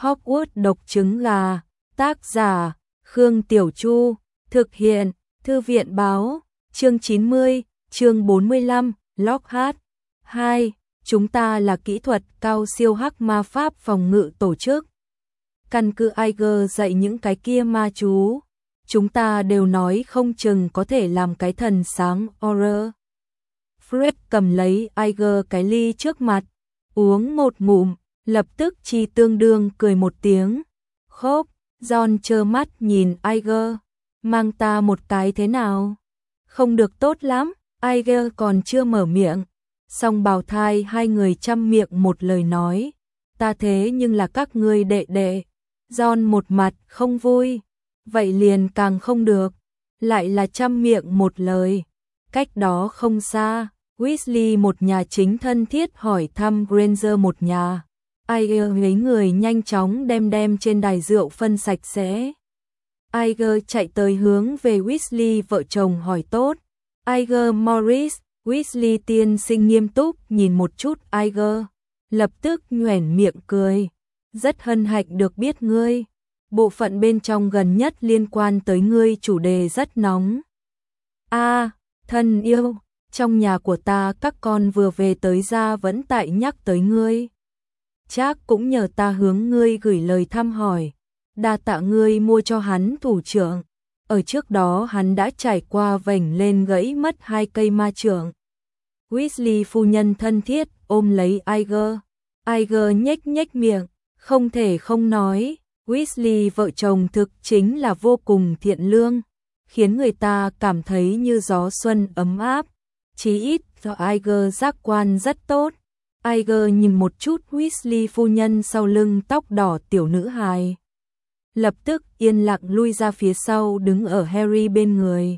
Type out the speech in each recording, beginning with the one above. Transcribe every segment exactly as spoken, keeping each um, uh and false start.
Hogwarts độc trứng gà, tác giả, Khương Tiểu Chu, thực hiện, Thư viện báo, chương chín mươi, chương bốn mươi lăm, Lockhart. hai. Chúng ta là kỹ thuật cao siêu hắc ma pháp phòng ngự tổ chức. Căn cứ Iger dạy những cái kia ma chú, chúng ta đều nói không chừng có thể làm cái thần sáng Auror. Fred cầm lấy Iger cái ly trước mặt, uống một ngụm, lập tức chi tương đương cười một tiếng. Khốp, John trơ mắt nhìn Iger, mang ta một cái thế nào? Không được tốt lắm, Iger còn chưa mở miệng. Song bào thai hai người chăm miệng một lời nói, ta thế nhưng là các ngươi đệ đệ. John một mặt không vui, vậy liền càng không được, lại là chăm miệng một lời. Cách đó không xa, Weasley một nhà chính thân thiết hỏi thăm Granger một nhà. Iger lấy người nhanh chóng đem đem trên đài rượu phân sạch sẽ. Iger chạy tới hướng về Weasley vợ chồng hỏi tốt. Iger Morris, Weasley tiên sinh nghiêm túc nhìn một chút Iger, lập tức nhoẻn miệng cười. Rất hân hạnh được biết ngươi. Bộ phận bên trong gần nhất liên quan tới ngươi chủ đề rất nóng. A, à, thân yêu, trong nhà của ta các con vừa về tới ra vẫn tại nhắc tới ngươi. Chắc cũng nhờ ta hướng ngươi gửi lời thăm hỏi. Đa tạ ngươi mua cho hắn thủ trưởng. Ở trước đó hắn đã trải qua vểnh lên gãy mất hai cây ma trưởng. Weasley phu nhân thân thiết ôm lấy Iger. Iger nhếch nhếch miệng, không thể không nói. Weasley vợ chồng thực chính là vô cùng thiện lương, khiến người ta cảm thấy như gió xuân ấm áp. Chí ít do Iger giác quan rất tốt. Iger nhìn một chút Weasley phu nhân sau lưng tóc đỏ tiểu nữ hài, lập tức yên lặng lui ra phía sau đứng ở Harry bên người.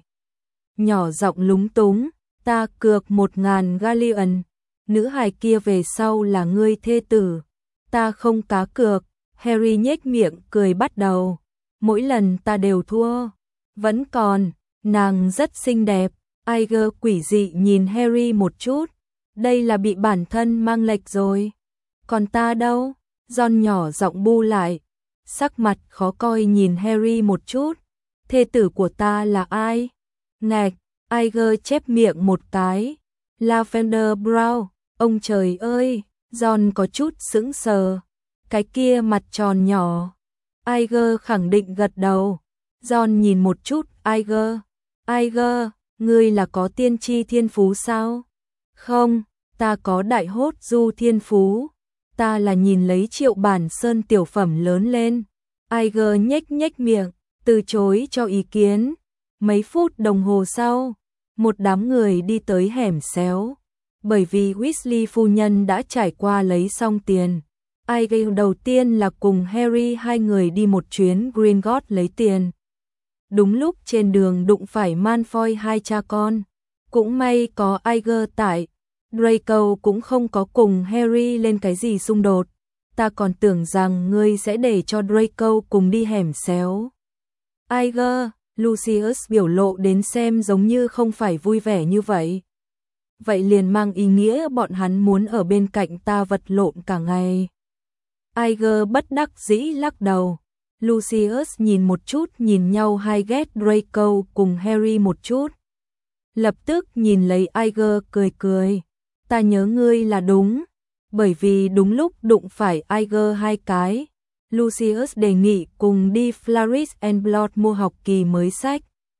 Nhỏ giọng lúng túng, ta cược một ngàn galleon, nữ hài kia về sau là ngươi thê tử. Ta không cá cược. Harry nhếch miệng cười bắt đầu. Mỗi lần ta đều thua. Vẫn còn, nàng rất xinh đẹp. Iger quỷ dị nhìn Harry một chút. Đây là bị bản thân mang lệch rồi. Còn ta đâu? Ron nhỏ giọng bu lại, sắc mặt khó coi nhìn Harry một chút. Thê tử của ta là ai? Ngạch, Iger chép miệng một cái. Lavender Brown. Ông trời ơi, Ron có chút sững sờ. Cái kia mặt tròn nhỏ. Iger khẳng định gật đầu. Ron nhìn một chút Iger. Iger, ngươi là có tiên tri thiên phú sao? Không, ta có đại hốt du thiên phú. Ta là nhìn lấy triệu bản sơn tiểu phẩm lớn lên. Iger nhếch nhếch miệng, từ chối cho ý kiến. Mấy phút đồng hồ sau, một đám người đi tới hẻm xéo. Bởi vì Weasley phu nhân đã trải qua lấy xong tiền. Iger đầu tiên là cùng Harry hai người đi một chuyến Gringotts lấy tiền. Đúng lúc trên đường đụng phải Malfoy hai cha con. Cũng may có Iger tại. Draco cũng không có cùng Harry lên cái gì xung đột. Ta còn tưởng rằng ngươi sẽ để cho Draco cùng đi hẻm xéo. Iger, Lucius biểu lộ đến xem giống như không phải vui vẻ như vậy. Vậy liền mang ý nghĩa bọn hắn muốn ở bên cạnh ta vật lộn cả ngày. Iger bất đắc dĩ lắc đầu. Lucius nhìn một chút nhìn nhau hai ghét Draco cùng Harry một chút. Lập tức nhìn lấy Iger cười cười. Ta nhớ ngươi là đúng. Bởi vì đúng lúc đụng phải Iger hai cái. Lucius đề nghị cùng đi Flourish and Blood mua học kỳ mới sách.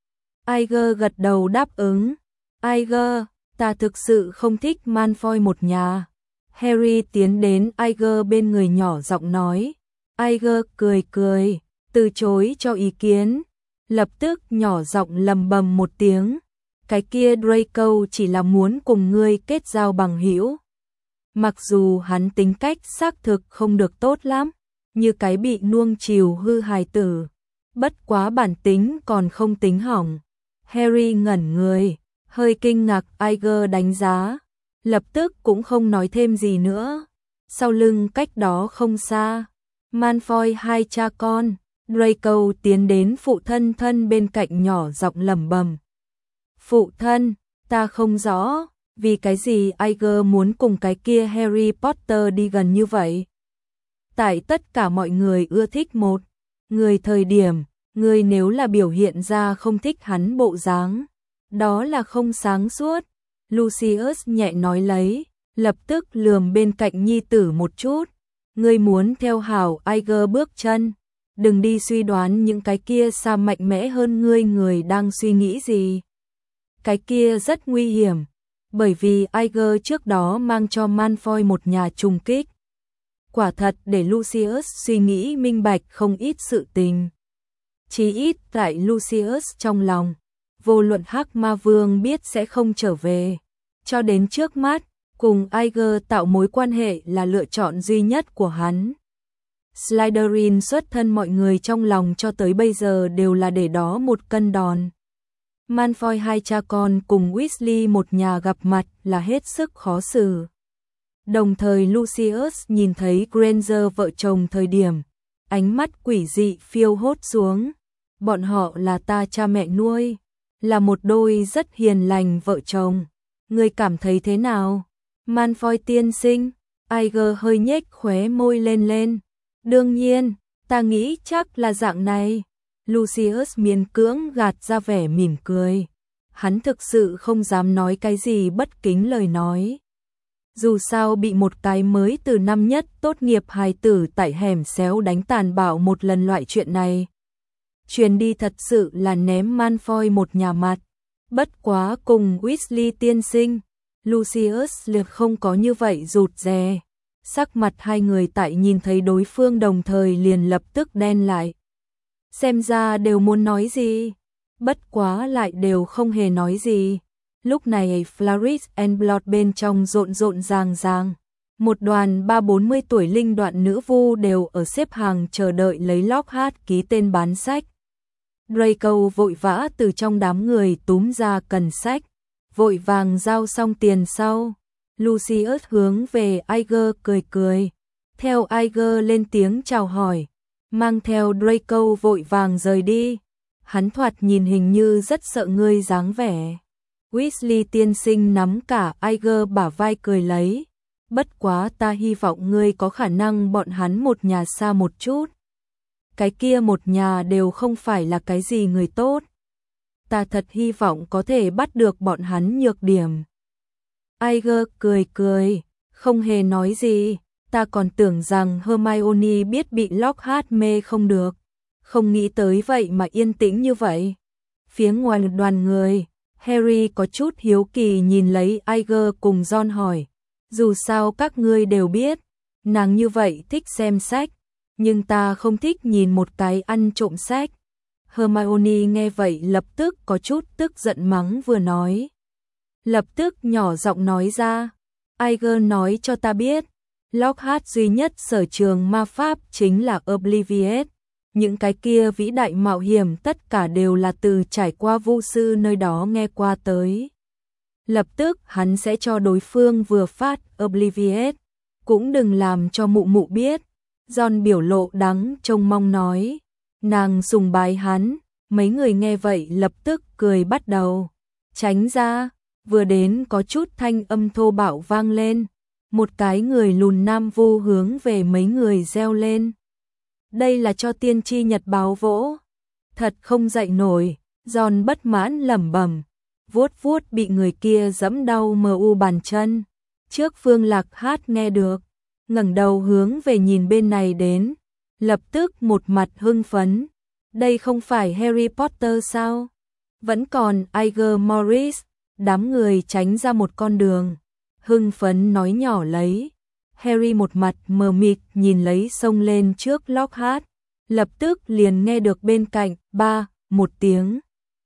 Iger gật đầu đáp ứng. Iger, ta thực sự không thích Malfoy một nhà. Harry tiến đến Iger bên người nhỏ giọng nói. Iger cười cười, từ chối cho ý kiến. Lập tức nhỏ giọng lầm bầm một tiếng. Cái kia Draco chỉ là muốn cùng ngươi kết giao bằng hữu. Mặc dù hắn tính cách xác thực không được tốt lắm, như cái bị nuông chiều hư hài tử. Bất quá bản tính còn không tính hỏng. Harry ngẩn người, hơi kinh ngạc Iger đánh giá. Lập tức cũng không nói thêm gì nữa. Sau lưng cách đó không xa, Malfoy hai cha con, Draco tiến đến phụ thân thân bên cạnh nhỏ giọng lẩm bẩm. Phụ thân, ta không rõ, vì cái gì Iger muốn cùng cái kia Harry Potter đi gần như vậy. Tại tất cả mọi người ưa thích một người thời điểm, người nếu là biểu hiện ra không thích hắn bộ dáng, đó là không sáng suốt. Lucius nhẹ nói lấy, lập tức lườm bên cạnh nhi tử một chút. Ngươi muốn theo hảo Iger bước chân, đừng đi suy đoán những cái kia xa mạnh mẽ hơn ngươi người đang suy nghĩ gì. Cái kia rất nguy hiểm, bởi vì Iger trước đó mang cho Malfoy một nhà trùng kích. Quả thật để Lucius suy nghĩ minh bạch không ít sự tình. Chí ít tại Lucius trong lòng, vô luận Hắc Ma Vương biết sẽ không trở về. Cho đến trước mắt, cùng Iger tạo mối quan hệ là lựa chọn duy nhất của hắn. Slytherin xuất thân mọi người trong lòng cho tới bây giờ đều là để đó một cân đòn. Malfoy hai cha con cùng Weasley một nhà gặp mặt là hết sức khó xử. Đồng thời Lucius nhìn thấy Granger vợ chồng thời điểm, ánh mắt quỷ dị phiêu hốt xuống. Bọn họ là ta cha mẹ nuôi, là một đôi rất hiền lành vợ chồng. Ngươi cảm thấy thế nào? Malfoy tiên sinh, Iger hơi nhếch khóe môi lên lên. Đương nhiên, ta nghĩ chắc là dạng này. Lucius miễn cưỡng gạt ra vẻ mỉm cười. Hắn thực sự không dám nói cái gì bất kính lời nói. Dù sao bị một cái mới từ năm nhất tốt nghiệp hài tử tại hẻm xéo đánh tàn bạo một lần loại chuyện này. Truyền đi thật sự là ném Malfoy một nhà mặt. Bất quá cùng Weasley tiên sinh, Lucius liệt không có như vậy rụt rè. Sắc mặt hai người tại nhìn thấy đối phương đồng thời liền lập tức đen lại. Xem ra đều muốn nói gì, bất quá lại đều không hề nói gì. Lúc này Flourish and Blood bên trong rộn rộn ràng ràng. Một đoàn ba bốn mươi tuổi linh đoạn nữ vu đều ở xếp hàng chờ đợi lấy Lockhart ký tên bán sách. Draco vội vã từ trong đám người túm ra cần sách, vội vàng giao xong tiền sau. Lucius hướng về Iger cười cười, theo Iger lên tiếng chào hỏi, mang theo Draco vội vàng rời đi. Hắn thoạt nhìn hình như rất sợ ngươi dáng vẻ. Weasley tiên sinh nắm cả Iger bả vai cười lấy, bất quá ta hy vọng ngươi có khả năng bọn hắn một nhà xa một chút. Cái kia một nhà đều không phải là cái gì người tốt. Ta thật hy vọng có thể bắt được bọn hắn nhược điểm. Iger cười cười, không hề nói gì. Ta còn tưởng rằng Hermione biết bị Lockhart mê không được. Không nghĩ tới vậy mà yên tĩnh như vậy. Phía ngoài đoàn người, Harry có chút hiếu kỳ nhìn lấy Iger cùng Ron hỏi. Dù sao các ngươi đều biết, nàng như vậy thích xem sách. Nhưng ta không thích nhìn một cái ăn trộm sách. Hermione nghe vậy lập tức có chút tức giận mắng vừa nói. Lập tức nhỏ giọng nói ra. Iger nói cho ta biết, Lockhart duy nhất sở trường ma pháp chính là Oblivious. Những cái kia vĩ đại mạo hiểm tất cả đều là từ trải qua vu sư nơi đó nghe qua tới. Lập tức hắn sẽ cho đối phương vừa phát Oblivious. Cũng đừng làm cho mụ mụ biết. Ron biểu lộ đắng trông mong nói. Nàng sùng bái hắn. Mấy người nghe vậy lập tức cười bắt đầu. Tránh ra. Vừa đến có chút thanh âm thô bạo vang lên. Một cái người lùn nam vu hướng về mấy người reo lên. Đây là cho tiên tri nhật báo vỗ. Thật không dậy nổi. Ron bất mãn lẩm bẩm, vuốt vuốt bị người kia giẫm đau mờ u bàn chân. Trước Phương Lạc Hát nghe được, ngẩng đầu hướng về nhìn bên này đến, lập tức một mặt hưng phấn. Đây không phải Harry Potter sao? Vẫn còn Iger Morris. Đám người tránh ra một con đường, hưng phấn nói nhỏ lấy. Harry một mặt mờ mịt nhìn lấy xông lên trước Lockhart, lập tức liền nghe được bên cạnh ba một tiếng.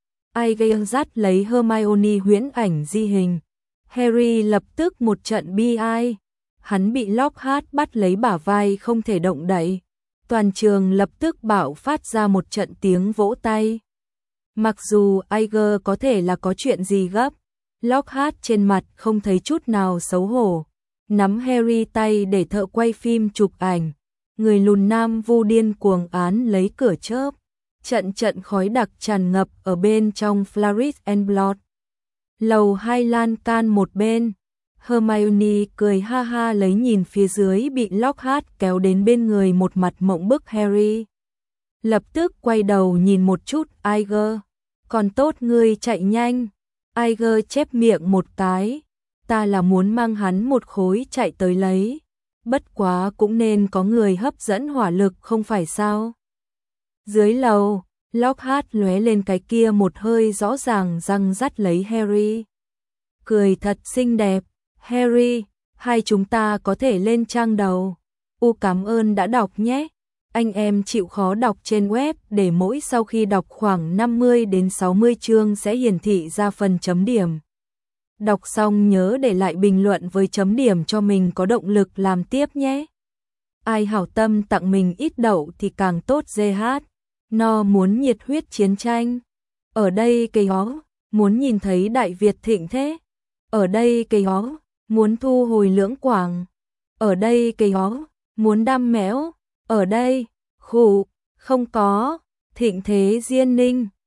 Iger dắt lấy Hermione huyễn ảnh di hình. Harry lập tức một trận bi ai. Hắn bị Lockhart bắt lấy bả vai không thể động đậy. Toàn trường lập tức bạo phát ra một trận tiếng vỗ tay. Mặc dù Iger có thể là có chuyện gì gấp, Lockhart trên mặt không thấy chút nào xấu hổ. Nắm Harry tay để thợ quay phim chụp ảnh. Người lùn nam vu điên cuồng án lấy cửa chớp. Trận trận khói đặc tràn ngập ở bên trong Flourish and Blood. Lầu hai lan can một bên. Hermione cười ha ha lấy nhìn phía dưới bị Lockhart kéo đến bên người một mặt mộng bức Harry. Lập tức quay đầu nhìn một chút Iger. Còn tốt ngươi chạy nhanh. Iger chép miệng một cái. Ta là muốn mang hắn một khối chạy tới lấy. Bất quá cũng nên có người hấp dẫn hỏa lực không phải sao. Dưới lầu, Lockhart lóe lên cái kia một hơi rõ ràng răng dắt lấy Harry. Cười thật xinh đẹp. Harry, hai chúng ta có thể lên trang đầu. U cảm ơn đã đọc nhé. Anh em chịu khó đọc trên web để mỗi sau khi đọc khoảng năm mươi đến sáu mươi chương sẽ hiển thị ra phần chấm điểm. Đọc xong nhớ để lại bình luận với chấm điểm cho mình có động lực làm tiếp nhé. Ai hảo tâm tặng mình ít đậu thì càng tốt giê hát. No muốn nhiệt huyết chiến tranh. Ở đây cây hó, muốn nhìn thấy Đại Việt thịnh thế. Ở đây cây hó, muốn thu hồi Lưỡng Quảng. Ở đây cây hó, muốn đam mẽo. Ở đây, khủ, không có, thịnh thế Diên Ninh.